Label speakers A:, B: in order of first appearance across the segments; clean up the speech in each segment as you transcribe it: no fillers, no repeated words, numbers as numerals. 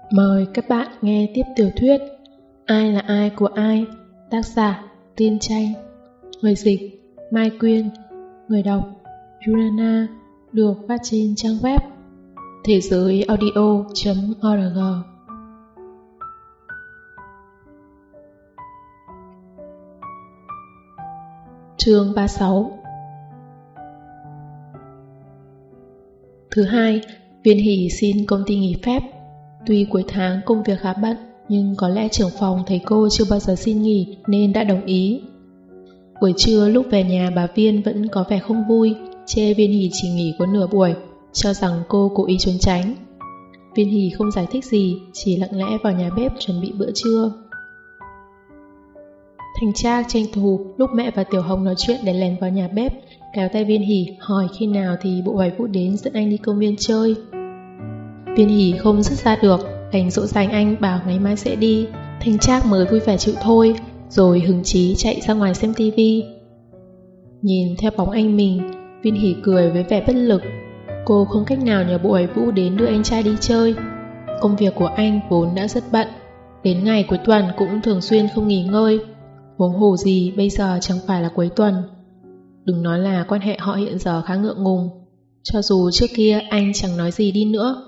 A: Mời các bạn nghe tiếp tiểu thuyết Ai là ai của ai, tác giả Tiên Tranh, người dịch Mai Quyên, người đọc Yurana, được phát trên trang web thế giới audio.org. Chương 36. Thứ hai, Viên Hỷ xin công ty nghỉ phép. Tuy cuối tháng công việc khá bận, nhưng có lẽ trưởng phòng thấy cô chưa bao giờ xin nghỉ nên đã đồng ý. Buổi trưa lúc về nhà, bà Viên vẫn có vẻ không vui, chê Viên Hỷ chỉ nghỉ có nửa buổi, cho rằng cô cố ý trốn tránh. Viên Hỷ không giải thích gì, chỉ lặng lẽ vào nhà bếp chuẩn bị bữa trưa. Thành Trác tranh thủ lúc mẹ và Tiểu Hồng nói chuyện để lèn vào nhà bếp, kéo tay Viên Hỷ hỏi khi nào thì bộ bài Vũ đến dẫn anh đi công viên chơi. Viên Hỷ không dứt ra được, đành dỗ dành anh bảo ngày mai sẽ đi. Thành Trác mới vui vẻ chịu thôi, rồi hứng chí chạy ra ngoài xem tivi. Nhìn theo bóng anh mình, Viên Hỷ cười với vẻ bất lực. Cô không cách nào nhờ bộ bài Vũ đến đưa anh trai đi chơi. Công việc của anh vốn đã rất bận, đến ngày cuối tuần cũng thường xuyên không nghỉ ngơi. Huống hồ gì bây giờ chẳng phải là cuối tuần. Đừng nói là quan hệ họ hiện giờ khá ngượng ngùng, cho dù trước kia anh chẳng nói gì đi nữa.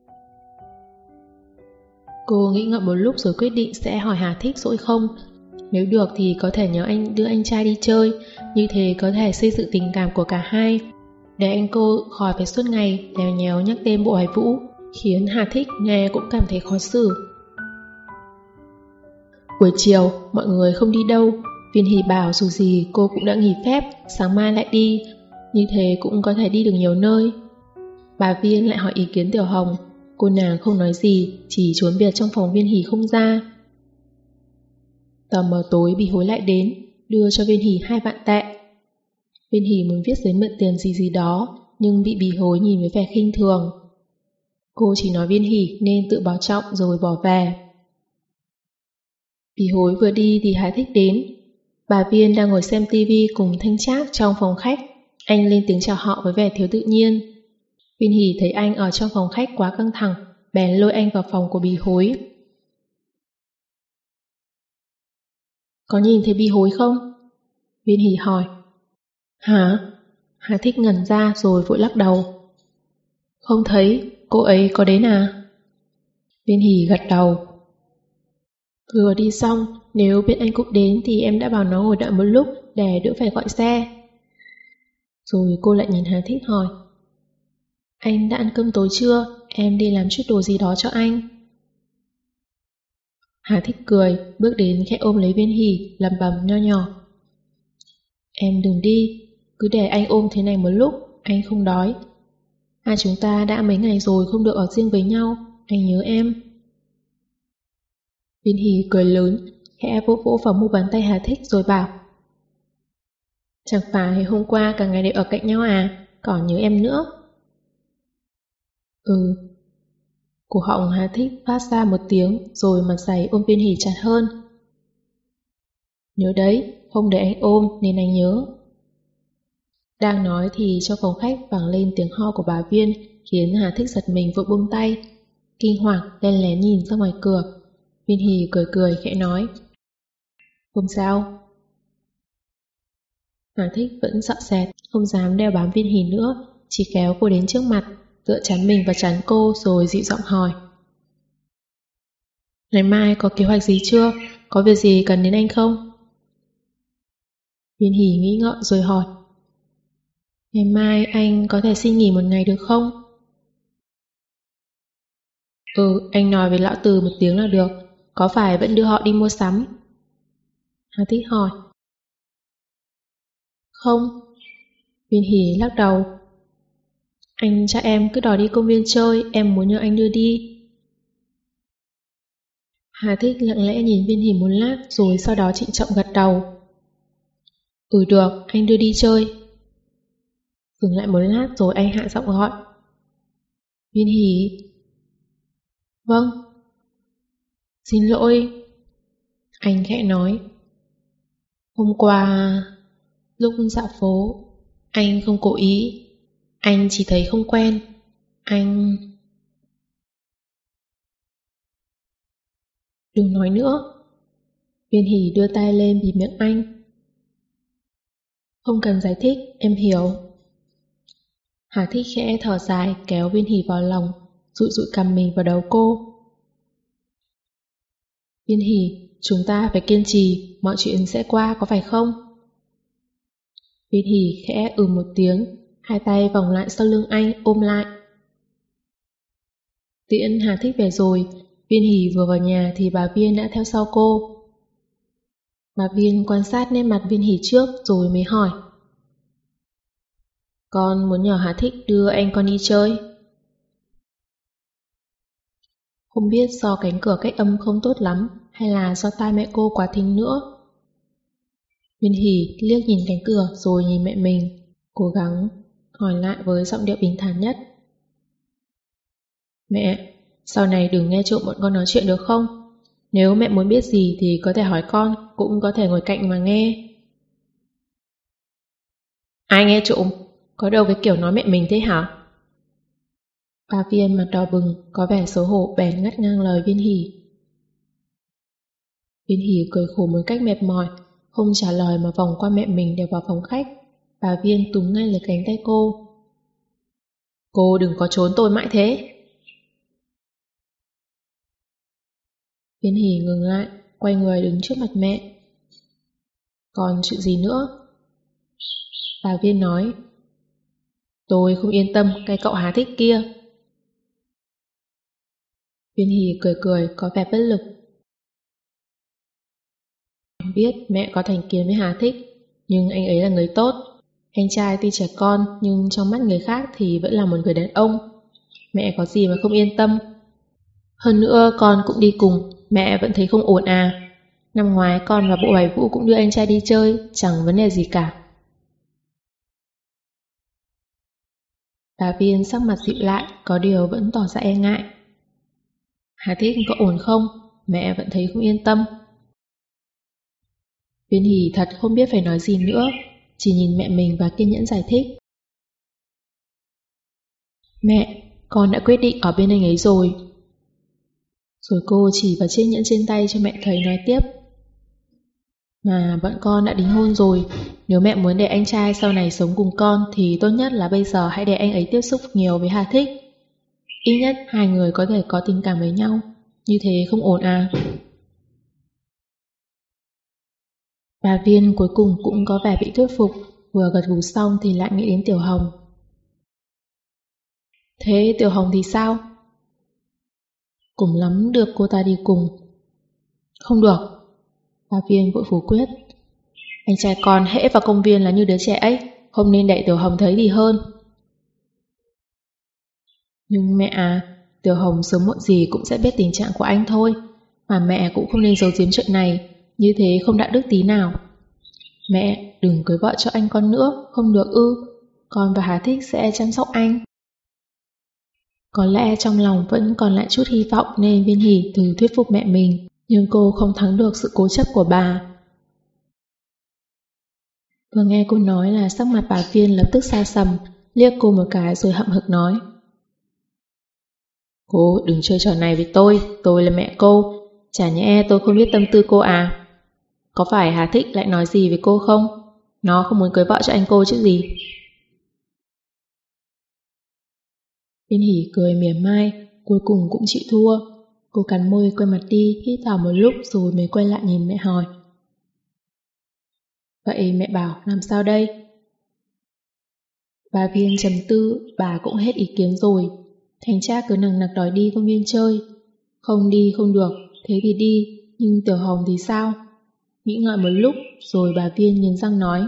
A: Cô nghĩ ngợi một lúc rồi quyết định sẽ hỏi Hà Thích dỗi không. Nếu được thì có thể nhờ anh đưa anh trai đi chơi, như thế có thể xây dựng tình cảm của cả hai, để anh cô khỏi phải suốt ngày lèo nhéo nhắc tên bộ Hải Vũ, khiến Hà Thích nghe cũng cảm thấy khó xử. Buổi chiều mọi người không đi đâu. Viên Hỷ bảo dù gì cô cũng đã nghỉ phép, sáng mai lại đi, như thế cũng có thể đi được nhiều nơi. Bà Viên lại hỏi ý kiến Tiểu Hồng. Cô nàng không nói gì, chỉ trốn biệt trong phòng Viên Hỷ không ra. Tờ mờ tối Bì Hối lại đến, đưa cho Viên Hỷ 2 vạn tệ. Viên Hỷ muốn viết giấy mượn tiền gì đó, nhưng bị Bì Hối nhìn với vẻ khinh thường. Cô chỉ nói Viên Hỷ nên tự bảo trọng rồi bỏ về. Bì Hối vừa đi thì Hà Thích đến. Bà Viên đang ngồi xem tivi cùng Thanh Trác trong phòng khách. Anh lên tiếng chào họ với vẻ thiếu tự nhiên. Viên Hỷ thấy anh ở trong phòng khách quá căng thẳng, bèn lôi anh vào phòng của Bì Hối. Có nhìn thấy Bì Hối không? Viên Hỷ hỏi. Hả? Hà Thích ngẩn ra rồi vội lắc đầu. Không thấy, cô ấy có đến à? Viên Hỷ gật đầu. Vừa đi xong, nếu biết anh cũng đến thì em đã bảo nó ngồi đợi một lúc để đỡ phải gọi xe. Rồi cô lại nhìn Hà Thích hỏi. Anh đã ăn cơm tối chưa? Em đi làm chút đồ gì đó cho anh. Hà Thích cười, bước đến khẽ ôm lấy Viên Hỷ, lẩm bẩm nho nhỏ. Em đừng đi, cứ để anh ôm thế này một lúc, anh không đói. Hai chúng ta đã mấy ngày rồi không được ở riêng với nhau, anh nhớ em. Viên Hỷ cười lớn, khẽ vỗ vỗ vào mu bàn tay Hà Thích rồi bảo. Chẳng phải hôm qua cả ngày đều ở cạnh nhau à, còn nhớ em nữa. Ừ. Cổ họng Hà Thích phát ra một tiếng rồi mặt dày ôm Viên Hỷ chặt hơn. Nhớ đấy, không để anh ôm nên anh nhớ. Đang nói thì trong phòng khách vang lên tiếng ho của bà Viên, khiến Hà Thích giật mình vội buông tay. Kinh hoàng len lén nhìn ra ngoài cửa. Viên Hỷ cười cười khẽ nói. Không sao. Hà Thích vẫn sợ sệt, không dám đeo bám Viên Hỷ nữa, chỉ kéo cô đến trước mặt, tựa chắn mình vào chắn cô rồi dịu giọng hỏi. Ngày mai có kế hoạch gì chưa? Có việc gì cần đến anh không? Viên Hỷ nghĩ ngợi rồi hỏi. Ngày mai anh có thể xin nghỉ một ngày được không? Anh nói với lão Từ một tiếng là được. Có phải vẫn đưa họ đi mua sắm? Hà Thích hỏi. Không. Viên Hỷ lắc đầu. Anh cha em cứ đòi đi công viên chơi, em muốn nhờ anh đưa đi. Hà Thích lặng lẽ nhìn Viên Hỷ một lát rồi sau đó trịnh trọng gật đầu. Được, anh đưa đi chơi. Dừng lại một lát rồi anh hạ giọng gọi. Viên Hỷ. Vâng. Xin lỗi. Anh khẽ nói. Hôm qua, lúc dạo phố, anh không cố ý. Anh chỉ thấy không quen. Anh... Đừng nói nữa. Viên Hỷ đưa tay lên bịt miệng anh. Không cần giải thích, em hiểu. Hà Thích khẽ thở dài kéo Viên Hỷ vào lòng, dụi dụi cằm mình vào đầu cô. Viên Hỷ, chúng ta phải kiên trì, mọi chuyện sẽ qua có phải không? Viên Hỷ khẽ một tiếng, hai tay vòng lại sau lưng anh ôm lại. Tiễn Hà Thích về rồi, Viên Hỷ vừa vào nhà thì bà Viên đã theo sau cô. Bà Viên quan sát nét mặt Viên Hỷ trước rồi mới hỏi. Con muốn nhờ Hà Thích đưa anh con đi chơi. Không biết do cánh cửa cách âm không tốt lắm hay là do tai mẹ cô quá thính nữa. Viên Hỷ liếc nhìn cánh cửa rồi nhìn mẹ mình, cố gắng hỏi lại với giọng điệu bình thản nhất. Mẹ, sau này đừng nghe trộm bọn con nói chuyện được không? Nếu mẹ muốn biết gì thì có thể hỏi con, cũng có thể ngồi cạnh mà nghe. Ai nghe trộm? Có đâu cái kiểu nói mẹ mình thế hả? Bà Viên mặt đỏ bừng, có vẻ xấu hổ bèn ngắt ngang lời Viên Hỷ. Viên Hỷ cười khổ một cách mệt mỏi, không trả lời mà vòng qua mẹ mình để vào phòng khách. Bà Viên túm ngay lấy cánh tay cô. Cô đừng có trốn tôi mãi thế. Viên Hỷ ngừng lại, quay người đứng trước mặt mẹ. Còn chuyện gì nữa? Bà Viên nói. Tôi không yên tâm cái cậu Hà Thích kia. Viên Hỷ cười cười có vẻ bất lực. Em biết mẹ có thành kiến với Hà Thích, nhưng anh ấy là người tốt. Anh trai tuy trẻ con nhưng trong mắt người khác thì vẫn là một người đàn ông. Mẹ có gì mà không yên tâm. Hơn nữa con cũng đi cùng, mẹ vẫn thấy không ổn à. Năm ngoái con và bộ bài vũ cũng đưa anh trai đi chơi, chẳng vấn đề gì cả. Bà Viên sắc mặt dịu lại, có điều vẫn tỏ ra e ngại. Hà Thích có ổn không? Mẹ vẫn thấy không yên tâm. Viên Hỷ thật không biết phải nói gì nữa, chỉ nhìn mẹ mình và kiên nhẫn giải thích. Mẹ, con đã quyết định ở bên anh ấy rồi. Rồi cô chỉ vào chiếc nhẫn trên tay cho mẹ thấy nói tiếp. Mà bọn con đã đính hôn rồi, nếu mẹ muốn để anh trai sau này sống cùng con thì tốt nhất là bây giờ hãy để anh ấy tiếp xúc nhiều với Hà Thích. Ít nhất hai người có thể có tình cảm với nhau, như thế không ổn à. Bà Viên cuối cùng cũng có vẻ bị thuyết phục, vừa gật gù xong thì lại nghĩ đến Tiểu Hồng. Thế Tiểu Hồng thì sao? Cùng lắm được cô ta đi cùng. Không được. Bà Viên vội phủ quyết. Anh trai con hễ vào công viên là như đứa trẻ ấy, không nên để Tiểu Hồng thấy thì hơn. Nhưng mẹ à, Tiểu Hồng sớm muộn gì cũng sẽ biết tình trạng của anh thôi, mà mẹ cũng không nên giấu giếm chuyện này, như thế không đạo đức tí nào. Mẹ, đừng cưới vợ cho anh con nữa, không được ư. Con và Hà Thích sẽ chăm sóc anh. Có lẽ trong lòng vẫn còn lại chút hy vọng nên Viên Hỷ thử thuyết phục mẹ mình, nhưng cô không thắng được sự cố chấp của bà. Vừa nghe cô nói là sắc mặt bà Viên lập tức xa sầm, liếc cô một cái rồi hậm hực nói. Cô đừng chơi trò này với tôi là mẹ cô, chả nhẽ tôi không biết tâm tư cô à? Có phải Hà Thích lại nói gì với cô không? Nó không muốn cưới vợ cho anh cô chứ gì? Viên Hỷ cười mỉa mai, cuối cùng cũng chịu thua. Cô cắn môi quay mặt đi, hít thở một lúc rồi mới quay lại nhìn mẹ hỏi. Vậy mẹ bảo làm sao đây? Bà Viên trầm tư, bà cũng hết ý kiến rồi. Thành Trác cứ nằng nặc đòi đi công viên chơi. Không đi không được, thế thì đi, nhưng Tiểu Hồng thì sao? Nghĩ ngợi một lúc rồi bà Viên nghiến răng nói.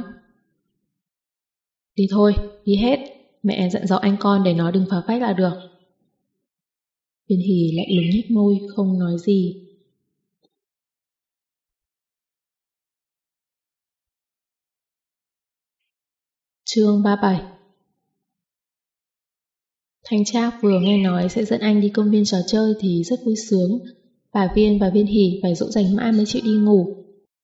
A: Đi thôi, đi hết. Mẹ dặn dò anh con để nó đừng phá phách là được. Viên Hỷ lạnh lùng nhếch môi, không nói gì. Chương 37. Thanh Trác vừa nghe nói sẽ dẫn anh đi công viên trò chơi thì rất vui sướng. Bà Viên và Viên Hỷ phải dỗ dành mãi mới chịu đi ngủ.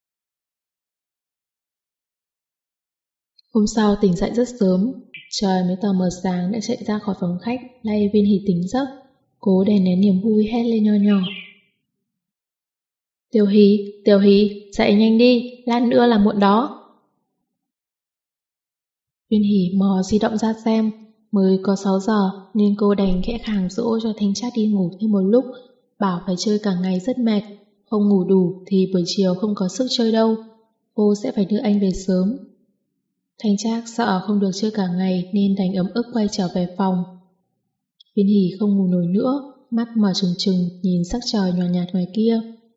A: Hôm sau tỉnh dậy rất sớm, trời mới tờ mờ sáng đã chạy ra khỏi phòng khách lay Viên Hỷ tỉnh giấc, cố đè nén niềm vui hét lên nho nhỏ. Tiểu Hỷ, dậy nhanh đi, lát nữa là muộn đó. Viên Hỷ mò di động ra xem, mới có 6 giờ nên cô đành khẽ khàng dỗ cho Thanh Trác đi ngủ thêm một lúc, bảo phải chơi cả ngày rất mệt, không ngủ đủ thì buổi chiều không có sức chơi đâu, cô sẽ phải đưa anh về sớm. Thanh Trác sợ không được chơi cả ngày nên đành ấm ức quay trở về phòng. Viên Hỷ không ngủ nổi nữa, mắt mở trừng trừng nhìn sắc trời nhòa nhạt ngoài kia,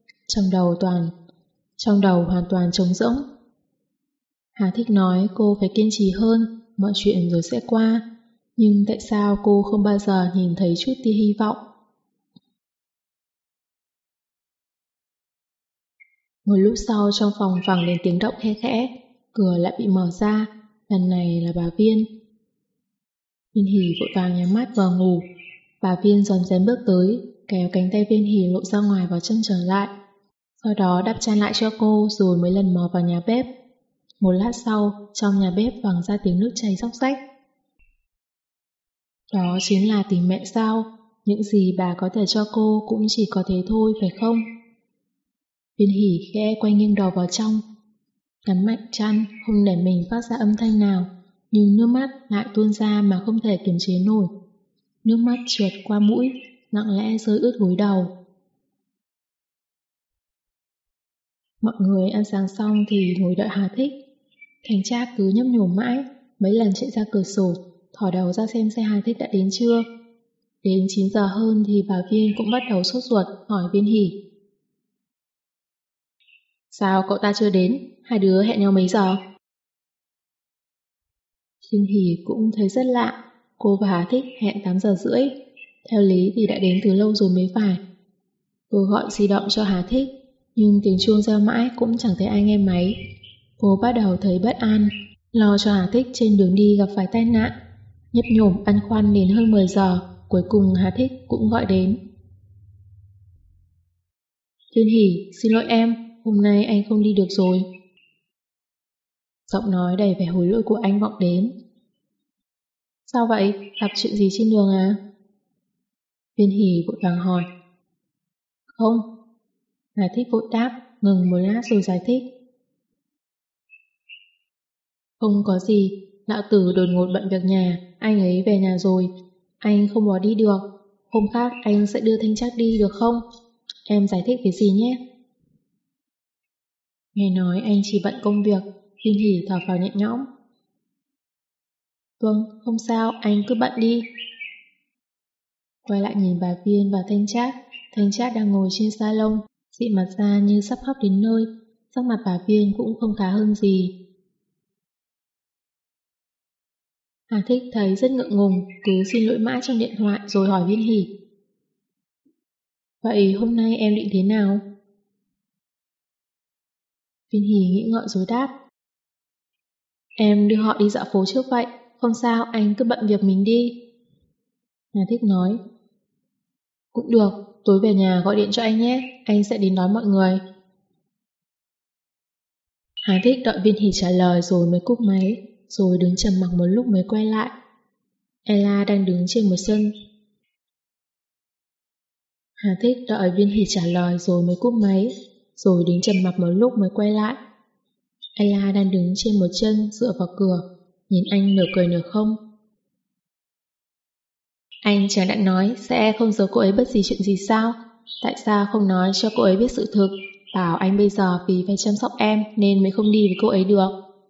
A: trong đầu hoàn toàn trống rỗng. Hà Thích nói cô phải kiên trì hơn, mọi chuyện rồi sẽ qua, nhưng tại sao cô không bao giờ nhìn thấy chút tia hy vọng? Một lúc sau trong phòng vang lên tiếng động khe khẽ, cửa lại bị mở ra, lần này là bà Viên. Viên Hỷ vội vàng nhắm mắt vào ngủ, bà Viên rón rén bước tới, kéo cánh tay Viên Hỷ lộ ra ngoài vào chân trở lại, sau đó đắp chăn lại cho cô rồi mới lần mò vào nhà bếp. Một lát sau, trong nhà bếp vang ra tiếng nước chảy róc rách. Đó chính là tình mẹ sao? Những gì bà có thể cho cô cũng chỉ có thế thôi, phải không? Viên Hỷ khẽ quay nghiêng đầu vào trong, cắn mạnh chăn, không để mình phát ra âm thanh nào, nhưng nước mắt lại tuôn ra mà không thể kiềm chế nổi. Nước mắt trượt qua mũi, lặng lẽ rơi ướt gối đầu. Mọi người ăn sáng xong thì ngồi đợi Hà Thích. Thanh Trác cứ nhấp nhổm mãi, mấy lần chạy ra cửa sổ, thò đầu ra xem xe Hà Thích đã đến chưa. Đến 9 giờ hơn thì bà Viên cũng bắt đầu sốt ruột hỏi Viên Hỷ. Sao cậu ta chưa đến? Hai đứa hẹn nhau mấy giờ? Viên Hỷ cũng thấy rất lạ, cô và Hà Thích hẹn 8 giờ rưỡi, theo lý thì đã đến từ lâu rồi mới phải. Cô gọi di động cho Hà Thích, nhưng tiếng chuông reo mãi cũng chẳng thấy ai nghe máy. Cô bắt đầu thấy bất an, lo cho Hà Thích trên đường đi gặp phải tai nạn. Nhấp nhổm băn khoăn đến hơn 10 giờ, cuối cùng Hà Thích cũng gọi đến. Viên Hỷ, xin lỗi em, hôm nay anh không đi được rồi. Giọng nói đầy vẻ hối lỗi của anh vọng đến. Sao vậy? Gặp chuyện gì trên đường à? Viên Hỷ vội vàng hỏi. Không. Hà Thích vội đáp, ngừng một lát rồi giải thích. Không có gì, lão tử đột ngột bận việc nhà, anh ấy về nhà rồi, anh không bỏ đi được. Hôm khác anh sẽ đưa Thanh Trác đi được không? Em giải thích cái gì nhé? Nghe nói anh chỉ bận công việc, Viên Hỷ thở phào nhẹ nhõm. Vâng, không sao, anh cứ bận đi. Quay lại nhìn bà Viên và Thanh Trác đang ngồi trên salon, dị mặt ra như sắp khóc đến nơi, sắc mặt bà Viên cũng không khá hơn gì. Hà Thích thấy rất ngượng ngùng, cứ xin lỗi mãi trong điện thoại rồi hỏi Viên Hỷ. Vậy hôm nay em định thế nào? Viên Hỷ nghĩ ngợi rồi đáp. Em đưa họ đi dạo phố trước vậy, không sao, anh cứ bận việc mình đi. Hà Thích nói. Cũng được, tối về nhà gọi điện cho anh nhé, anh sẽ đến đón mọi người. Hà Thích đợi Viên Hỷ trả lời rồi mới cúp máy, rồi đứng trầm mặc một lúc mới quay lại. Ella đang đứng trên một sân. Hà Thích đợi Viên Hỷ trả lời rồi mới cúp máy, rồi đứng trầm mặc một lúc mới quay lại. Ella đang đứng trên một chân dựa vào cửa, nhìn anh nửa cười nửa không. Anh chẳng đã nói sẽ không giấu cô ấy bất kỳ chuyện gì sao? Tại sao không nói cho cô ấy biết sự thực, bảo anh bây giờ vì phải chăm sóc em nên mới không đi với cô ấy được?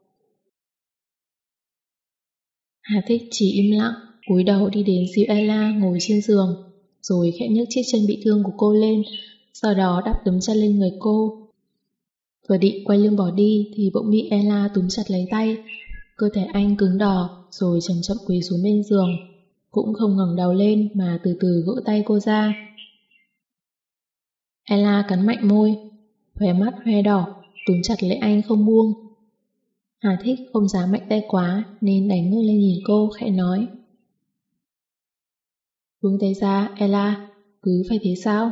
A: Hà Thích chỉ im lặng, cúi đầu đi đến dìu Ella ngồi trên giường, rồi khẽ nhấc chiếc chân bị thương của cô lên, sau đó đắp tấm chăn lên người cô. Vừa định quay lưng bỏ đi thì bỗng bị Ella túm chặt lấy tay, cơ thể anh cứng đờ rồi chậm chậm quỳ xuống bên giường, cũng không ngẩng đầu lên mà từ từ gỡ tay cô ra. Ella cắn mạnh môi, khóe mắt hoe đỏ, túm chặt lấy anh không buông. Hà Thích không dám mạnh tay quá nên đành ngước lên nhìn cô khẽ nói. Buông tay ra, Ella, cứ phải thế sao?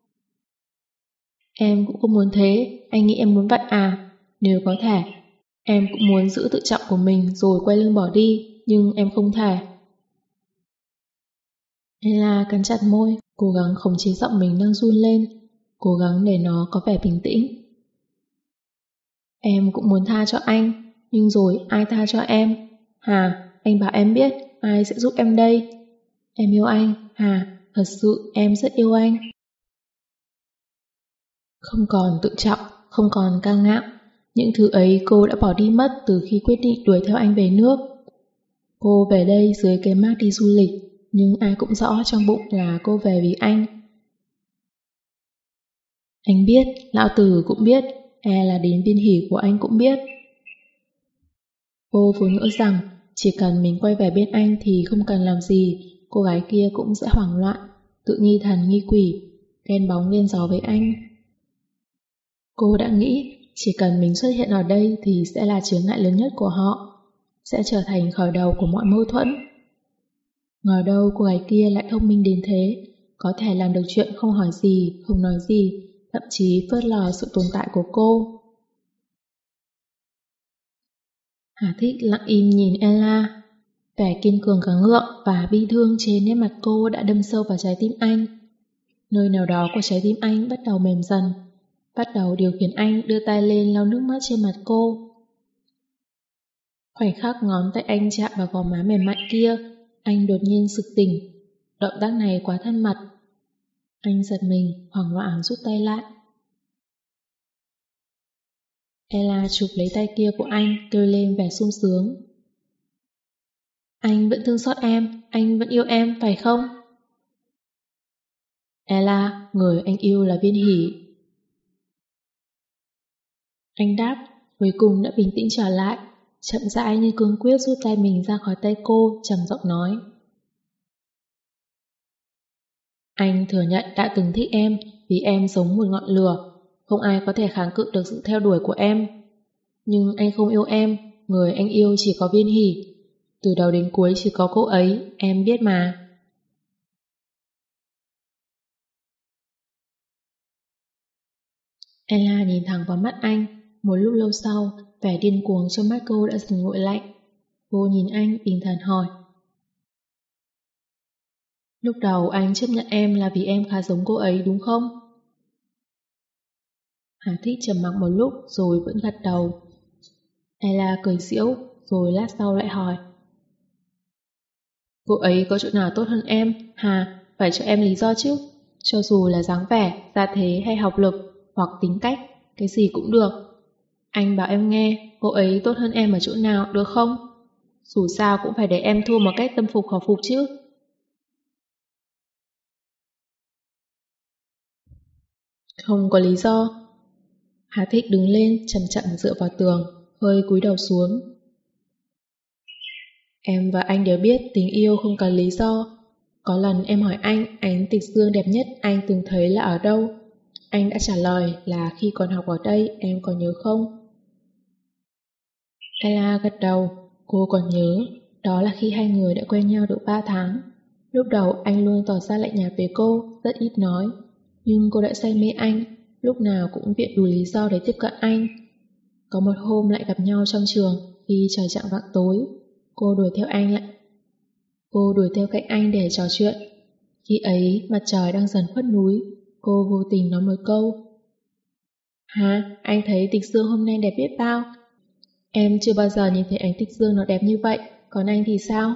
A: Em cũng không muốn thế, anh nghĩ em muốn vậy à? Nếu có thể, em cũng muốn giữ tự trọng của mình rồi quay lưng bỏ đi, nhưng em không thể. Ella cắn chặt môi, cố gắng khống chế giọng mình đang run lên. cố gắng để nó có vẻ bình tĩnh. Em cũng muốn tha cho anh, nhưng rồi ai tha cho em? Hà, anh bảo em biết, ai sẽ giúp em đây? Em yêu anh, Hà, thật sự em rất yêu anh. Không còn tự trọng, không còn cao ngạo. Những thứ ấy cô đã bỏ đi mất từ khi quyết định đuổi theo anh về nước. Cô về đây dưới cái mác đi du lịch, nhưng ai cũng rõ trong bụng là cô về vì anh. Anh biết, lão tử cũng biết, là đến Viên Hỷ của anh cũng biết. Cô vốn ngỡ rằng chỉ cần mình quay về bên anh thì không cần làm gì, cô gái kia cũng sẽ hoảng loạn, tự nghi thần nghi quỷ, ghen bóng lên gió với anh. Cô đã nghĩ chỉ cần mình xuất hiện ở đây thì sẽ là chướng ngại lớn nhất của họ, sẽ trở thành khởi đầu của mọi mâu thuẫn. Ngờ đâu cô gái kia lại thông minh đến thế, có thể làm được chuyện không hỏi gì, không nói gì, thậm chí phớt lờ sự tồn tại của cô. Hà Thích lặng im nhìn Ella. Vẻ kiên cường gắng gượng và bi thương trên nét mặt cô đã đâm sâu vào trái tim anh. Nơi nào đó của trái tim anh bắt đầu mềm dần, bắt đầu điều khiển anh đưa tay lên lau nước mắt trên mặt cô. Khoảnh khắc ngón tay anh chạm vào gò má mềm mại kia, anh đột nhiên sực tỉnh. Động tác này quá thân mật. Anh giật mình, hoảng loạn rút tay lại. Ella chụp lấy tay kia của anh, kêu lên vẻ sung sướng. Anh vẫn thương xót em, anh vẫn yêu em, phải không? Ella, người anh yêu là Viên Hỷ. Anh đáp, cuối cùng đã bình tĩnh trở lại, chậm rãi nhưng cương quyết rút tay mình ra khỏi tay cô, trầm giọng nói. Anh thừa nhận đã từng thích em vì em giống một ngọn lửa, không ai có thể kháng cự được sự theo đuổi của em. Nhưng anh không yêu em, người anh yêu chỉ có Viên Hỷ. Từ đầu đến cuối chỉ có cô ấy, em biết mà. Ella nhìn thẳng vào mắt anh, một lúc lâu sau, vẻ điên cuồng trong mắt cô đã dần nguội lạnh. Cô nhìn anh bình thản hỏi. Lúc đầu anh chấp nhận em là vì em khá giống cô ấy đúng không? Hà Thích trầm mặc một lúc rồi vẫn gật đầu. Ella cười giễu, rồi lát sau lại hỏi. Cô ấy có chỗ nào tốt hơn em, Hà, phải cho em lý do chứ. Cho dù là dáng vẻ, gia thế hay học lực, hoặc tính cách, cái gì cũng được. Anh bảo em nghe, cô ấy tốt hơn em ở chỗ nào, được không? Dù sao cũng phải để em thua một cách tâm phục khẩu phục chứ. Không có lý do. Hà Thích đứng lên, chậm chậm dựa vào tường, hơi cúi đầu xuống. Em và anh đều biết tình yêu không cần lý do. Có lần em hỏi anh ánh tịch dương đẹp nhất anh từng thấy là ở đâu. Anh đã trả lời là khi còn học ở đây, em còn nhớ không? Ella gật đầu, cô còn nhớ. Đó là khi hai người đã quen nhau được 3 tháng. Lúc đầu anh luôn tỏ ra lạnh nhạt với cô, rất ít nói. Nhưng cô đã say mê anh, lúc nào cũng viện đủ lý do để tiếp cận anh. Có một hôm lại gặp nhau trong trường, khi trời chạng vạng tối. Cô đuổi theo cạnh anh để trò chuyện. Khi ấy, mặt trời đang dần khuất núi. Cô vô tình nói một câu. Hả, anh thấy tịch dương hôm nay đẹp biết bao. Em chưa bao giờ nhìn thấy ánh tịch dương nó đẹp như vậy, còn anh thì sao?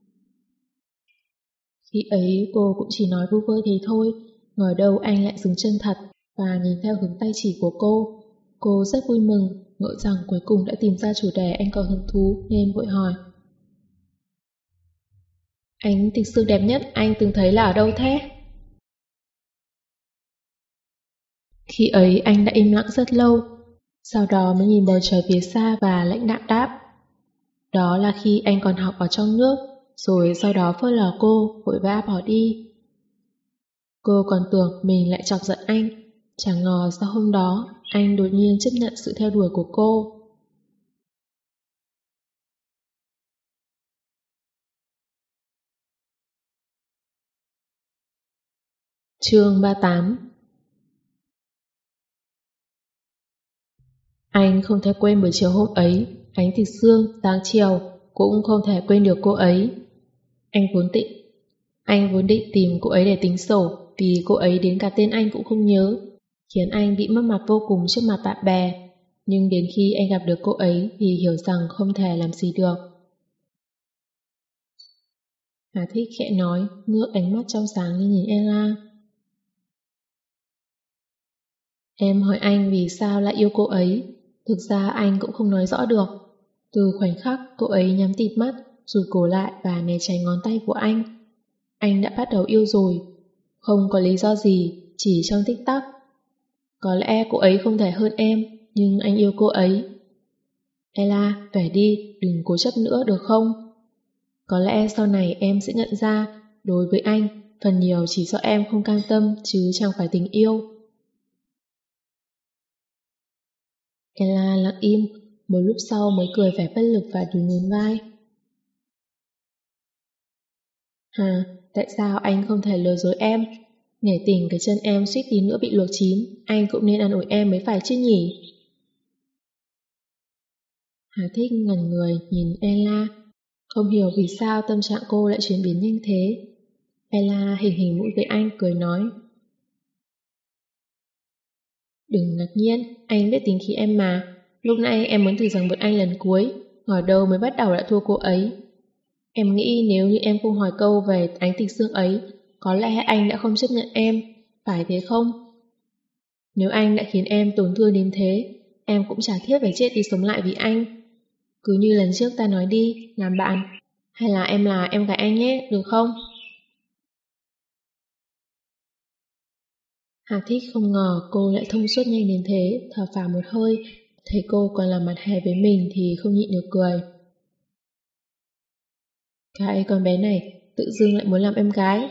A: Khi ấy cô cũng chỉ nói vu vơ thế thôi, ngờ đâu anh lại dừng chân thật và nhìn theo hướng tay chỉ của cô. Cô rất vui mừng, ngỡ rằng cuối cùng đã tìm ra chủ đề anh có hứng thú nên vội hỏi. Ánh tịch dương đẹp nhất anh từng thấy là ở đâu thế? Khi ấy anh đã im lặng rất lâu, sau đó mới nhìn bầu trời phía xa và lãnh đạm đáp. Đó là khi anh còn học ở trong nước, rồi sau đó phớt lờ cô, vội vã bỏ đi. Cô còn tưởng mình lại chọc giận anh, chẳng ngờ sau hôm đó anh đột nhiên chấp nhận sự theo đuổi của cô. Chương 38. Anh không thể quên buổi chiều hôm ấy, ánh tịch sương, sáng chiều, cũng không thể quên được cô ấy. Anh vốn định tìm cô ấy để tính sổ, vì cô ấy đến cả tên anh cũng không nhớ. khiến anh bị mất mặt vô cùng trước mặt bạn bè. Nhưng đến khi anh gặp được cô ấy thì hiểu rằng không thể làm gì được. Hà Thích khẽ nói, ngước ánh mắt trong sáng lên nhìn Ella. Em hỏi anh vì sao lại yêu cô ấy. Thực ra anh cũng không nói rõ được. Từ khoảnh khắc cô ấy nhắm tịt mắt, rụt cổ lại và né tránh ngón tay của anh đã bắt đầu yêu rồi. Không có lý do gì, chỉ trong tích tắc. Có lẽ cô ấy không thể hơn em, nhưng anh yêu cô ấy. Ella, về đi, đừng cố chấp nữa được không? Có lẽ sau này em sẽ nhận ra, đối với anh, phần nhiều chỉ do em không cam tâm chứ chẳng phải tình yêu. Ella lặng im, một lúc sau mới cười vẻ bất lực và đùi nhún vai. Hà, tại sao anh không thể lừa dối em? Nể tình cái chân em suýt tí nữa bị luộc chín, anh cũng nên an ủi em mới phải chứ nhỉ? Hà Thích ngẩn người nhìn Ella, không hiểu vì sao tâm trạng cô lại chuyển biến nhanh thế. Ella hình hình mũi với anh cười nói. Đừng ngạc nhiên, anh biết tính khí em mà. Lúc nãy em muốn thử giằng bật anh lần cuối, ngờ đâu mới bắt đầu đã thua cô ấy. Em nghĩ nếu như em không hỏi câu về ánh tình xương ấy, có lẽ anh đã không chấp nhận em, phải thế không? Nếu anh đã khiến em tổn thương đến thế, em cũng chả thiết phải chết đi sống lại vì anh. Cứ như lần trước ta nói đi, làm bạn, hay là em gái anh nhé, được không? Hà Thích không ngờ cô lại thông suốt nhanh đến thế, thở phào một hơi, thấy cô còn làm mặt hè với mình thì không nhịn được cười. Cái con bé này tự dưng lại muốn làm em gái.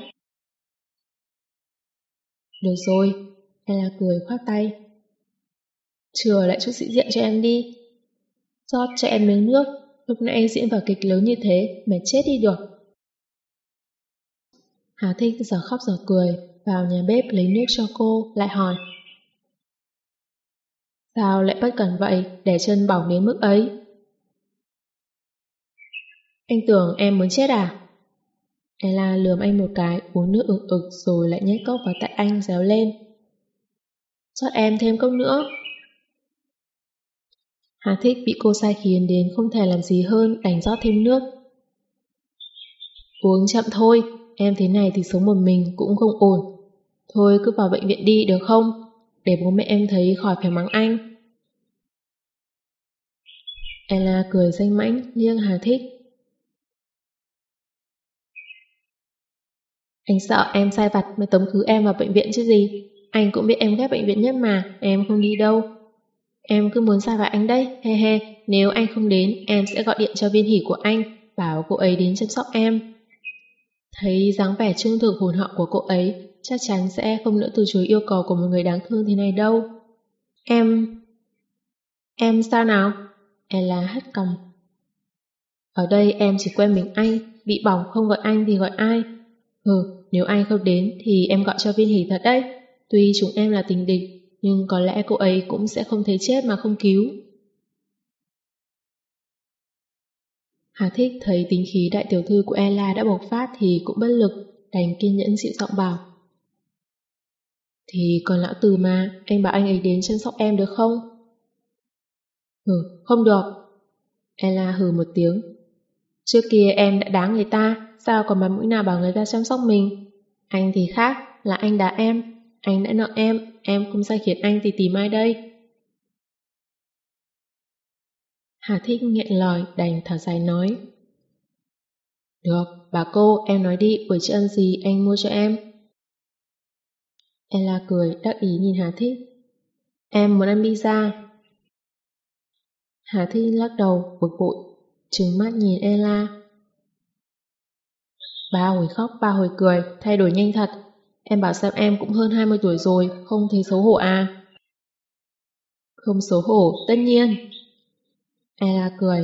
A: Được rồi, Ella cười khoát tay. Chừa lại chút sĩ diện cho em đi. Rót cho em miếng nước, lúc nãy diễn vở kịch lớn như thế, mệt chết đi được. Hà Thích giờ khóc giờ cười, vào nhà bếp lấy nước cho cô, lại hỏi. Sao lại bất cẩn vậy, để chân bỏng đến mức ấy? Anh tưởng em muốn chết à? Ella lườm anh một cái, uống nước ực ực rồi lại nhét cốc vào tay anh réo lên. Cho em thêm cốc nữa. Hà Thích bị cô sai khiến đến không thể làm gì hơn đành rót thêm nước. Uống chậm thôi, em thế này thì sống một mình cũng không ổn. Thôi cứ vào bệnh viện đi được không? Để bố mẹ em thấy khỏi phải mắng anh. Ella cười danh mãnh liếc Hà Thích. Anh sợ em sai vặt mới tống khứ em vào bệnh viện chứ gì. Anh cũng biết em ghét bệnh viện nhất mà, em không đi đâu. Em cứ muốn sai vặt anh đấy, he he. Nếu anh không đến, em sẽ gọi điện cho viên hỉ của anh, bảo cô ấy đến chăm sóc em. Thấy dáng vẻ trung thực hồn hậu của cô ấy, chắc chắn sẽ không nỡ từ chối yêu cầu của một người đáng thương thế này đâu. Em sao nào? Ella hất cằm. Ở đây em chỉ quen mình anh, bị bỏng không gọi anh thì gọi ai? Nếu anh không đến thì em gọi cho viên hỷ thật đấy. Tuy chúng em là tình địch, nhưng có lẽ cô ấy cũng sẽ không thấy chết mà không cứu. Hà Thích thấy tính khí đại tiểu thư của Ella đã bộc phát thì cũng bất lực, đành kiên nhẫn dịu giọng bảo. Thì còn lão Từ mà, anh bảo anh ấy đến chăm sóc em được không? Không được. Ella hừ một tiếng. Trước kia em đã đá người ta, sao còn mặt mũi nào bảo người ta chăm sóc mình? Anh thì khác, là anh đá anh đã nợ em không sai khiến anh thì tìm ai đây? Hà Thích nghẹn lời đành thở dài nói. Được, bà cô, em nói đi, buổi trưa ăn gì anh mua cho em? Ella cười, đắc ý nhìn Hà Thích. Em muốn ăn pizza. Hà Thích lắc đầu, bực bội, trừng mắt nhìn Ella. Ba hồi khóc, ba hồi cười, thay đổi nhanh thật. Em bảo sao em cũng hơn 20 tuổi rồi, không thấy xấu hổ à? Không xấu hổ, tất nhiên. Ella cười.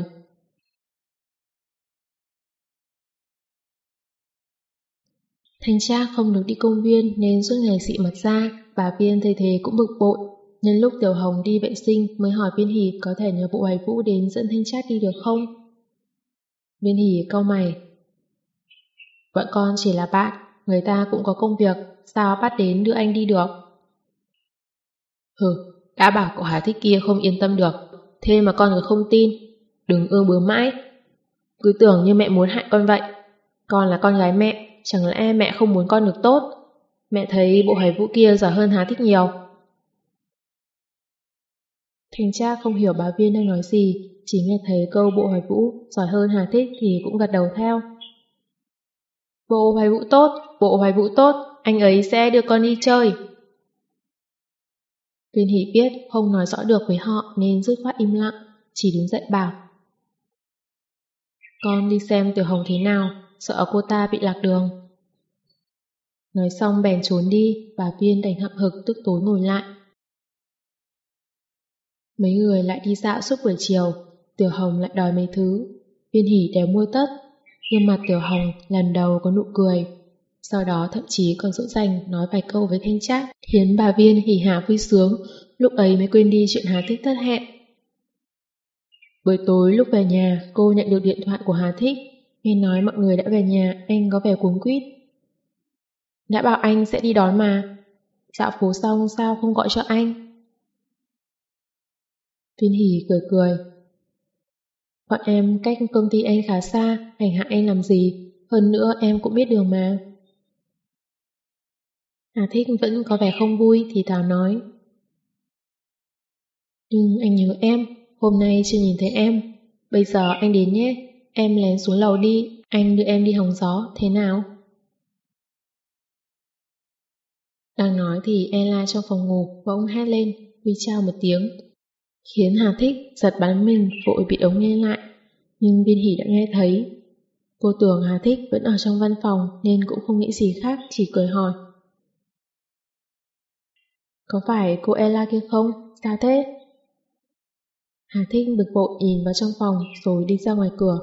A: Thanh Trác không được đi công viên nên suốt ngày xị mặt ra, và Viên thấy thế cũng bực bội. Nhân lúc Tiểu Hồng đi vệ sinh mới hỏi Viên Hỷ có thể nhờ bộ Hoài Vũ đến dẫn Thanh Trác đi được không? Viên Hỷ cau mày. Bọn con chỉ là bạn, người ta cũng có công việc, sao bắt đến đưa anh đi được? Hừ, đã bảo cậu Hà Thích kia không yên tâm được, thế mà con cứ không tin. Đừng ương bướng mãi, cứ tưởng như mẹ muốn hại con vậy. Con là con gái mẹ, chẳng lẽ mẹ không muốn con được tốt? Mẹ thấy bộ Hoài Vũ kia giỏi hơn Hà Thích nhiều. Thanh Trác không hiểu bà Viên đang nói gì, chỉ nghe thấy câu bộ Hoài Vũ giỏi hơn Hà Thích thì cũng gật đầu theo. Bộ Hoài Vũ tốt, bộ Hoài Vũ tốt, anh ấy sẽ đưa con đi chơi. Viên Hỷ biết không nói rõ được với họ nên dứt khoát im lặng, chỉ đứng dậy bảo. Con đi xem Tiểu Hồng thế nào, sợ cô ta bị lạc đường. Nói xong bèn trốn đi, bà Viên đành hậm hực tức tối ngồi lại. Mấy người lại đi dạo suốt buổi chiều, Tiểu Hồng lại đòi mấy thứ. Viên Hỷ đều mua tất, nhưng mặt Tiểu Hồng lần đầu có nụ cười. Sau đó thậm chí còn dỗ dành nói vài câu với Thanh Trác, khiến bà Viên hỉ hả vui sướng, lúc ấy mới quên đi chuyện Hà Thích thất hẹn. Buổi tối lúc về nhà, cô nhận được điện thoại của Hà Thích, nghe nói mọi người đã về nhà, anh có vẻ cuống quýt. Đã bảo anh sẽ đi đón mà, dạo phố xong sao không gọi cho anh? Viên Hỷ cười cười. Bọn em cách công ty anh khá xa, hành hạ anh làm gì, hơn nữa em cũng biết đường mà. Hà Thích vẫn có vẻ không vui thì thào nói. Nhưng anh nhớ em, hôm nay chưa nhìn thấy em. Bây giờ anh đến nhé, em lén xuống lầu đi, anh đưa em đi hóng gió, thế nào? Đang nói thì Ella trong phòng ngủ bỗng hét lên, huy chao một tiếng, khiến Hà Thích giật bắn mình vội bị ống nghe lại, nhưng Viên Hỷ đã nghe thấy. Cô tưởng Hà Thích vẫn ở trong văn phòng nên cũng không nghĩ gì khác, chỉ cười hỏi. Có phải cô Ella kia không? Sao thế? Hà Thích bực bội nhìn vào trong phòng rồi đi ra ngoài cửa.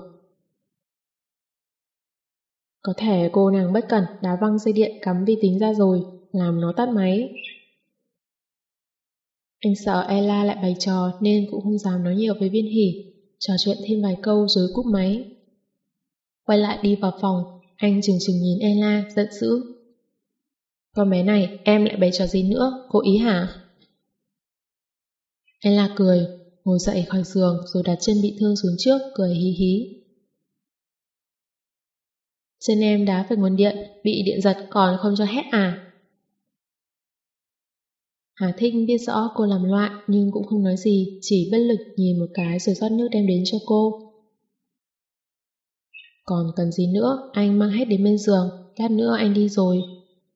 A: Có thể cô nàng bất cẩn đá văng dây điện cắm vi tính ra rồi, làm nó tắt máy. Anh sợ Ella lại bày trò nên cũng không dám nói nhiều với Viên Hỷ, trò chuyện thêm vài câu rồi cúp máy. Quay lại đi vào phòng, anh chừng chừng nhìn Ella giận dữ. Con bé này, em lại bày trò gì nữa, cố ý hả? Ella cười, ngồi dậy khỏi giường rồi đặt chân bị thương xuống trước, cười hí hí. Chân em đá phải nguồn điện, bị điện giật còn không cho hét à? Hà Thích biết rõ cô làm loạn nhưng cũng không nói gì, chỉ bất lực nhìn một cái rồi rót nước đem đến cho cô. Còn cần gì nữa, anh mang hết đến bên giường, lát nữa anh đi rồi.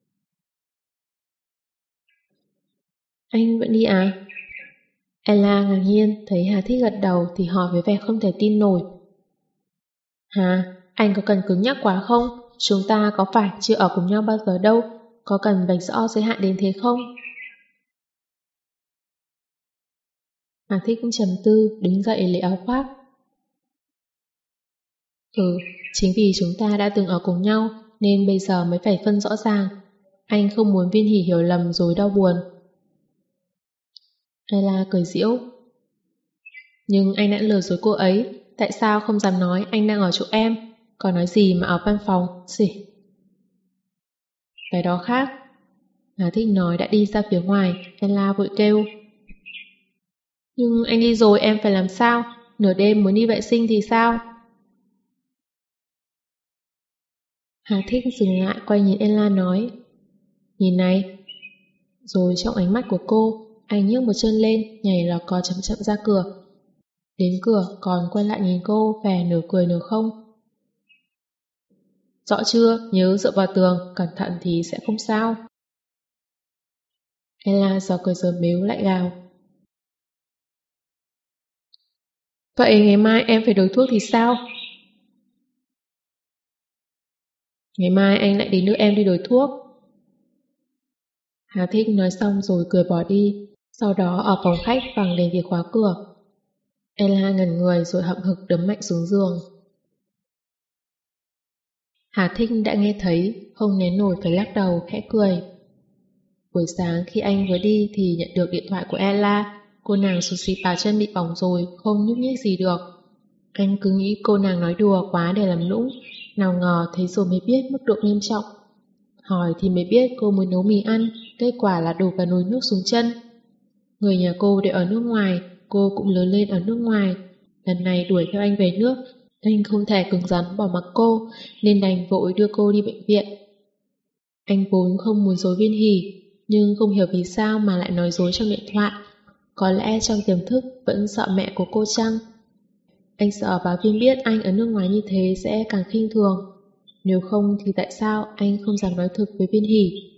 A: Anh vẫn đi à? Ella ngạc nhiên thấy Hà Thích gật đầu thì hỏi với vẻ không thể tin nổi. Hà, anh có cần cứng nhắc quá không? Chúng ta có phải chưa ở cùng nhau bao giờ đâu, có cần vạch rõ giới hạn đến thế không? Hà Thích cũng trầm tư, đứng dậy lấy áo khoác. Chính vì chúng ta đã từng ở cùng nhau nên bây giờ mới phải phân rõ ràng. Anh không muốn Viên Hỷ hiểu lầm rồi đau buồn. Ella cười giễu. Nhưng anh đã lừa dối cô ấy, tại sao không dám nói anh đang ở chỗ em, còn nói gì mà ở văn phòng, xỉ. Cái đó khác. Hà Thích nói đã đi ra phía ngoài, Ella vội kêu. Nhưng anh đi rồi em phải làm sao? Nửa đêm muốn đi vệ sinh thì sao? Hà Thích dừng lại quay nhìn Ella nói. Nhìn này. Rồi trong ánh mắt của cô, anh nhấc một chân lên, nhảy lò cò chậm chậm ra cửa. Đến cửa còn quay lại nhìn cô, vẻ nửa cười nửa không. Rõ chưa, nhớ dựa vào tường, cẩn thận thì sẽ không sao. Ella do cười giờ mếu lại gào. Vậy ngày mai em phải đổi thuốc thì sao? Ngày mai anh lại đến đưa em đi đổi thuốc. Hà Thích nói xong rồi cười bỏ đi. Sau đó ở phòng khách vang lên tiếng khóa cửa. Ella ngẩn người rồi hậm hực đấm mạnh xuống giường. Hà Thích đã nghe thấy, không nén nổi phải lắc đầu khẽ cười. Buổi sáng khi anh vừa đi thì nhận được điện thoại của Ella. Cô nàng sụt xịt vào chân bị bỏng rồi, không nhúc nhích gì được. Anh cứ nghĩ cô nàng nói đùa quá để làm nũng, nào ngờ thấy rồi mới biết mức độ nghiêm trọng. Hỏi thì mới biết cô muốn nấu mì ăn, kết quả là đổ cả nồi nước xuống chân. Người nhà cô đều ở nước ngoài, cô cũng lớn lên ở nước ngoài. Lần này đuổi theo anh về nước, anh không thể cứng rắn bỏ mặc cô, nên đành vội đưa cô đi bệnh viện. Anh vốn không muốn dối Viên Hỷ, nhưng không hiểu vì sao mà lại nói dối trong điện thoại. Có lẽ trong tiềm thức vẫn sợ mẹ của cô chăng? Anh sợ báo Viên biết anh ở nước ngoài như thế sẽ càng khinh thường. Nếu không thì tại sao anh không dám nói thực với Viên Hỷ?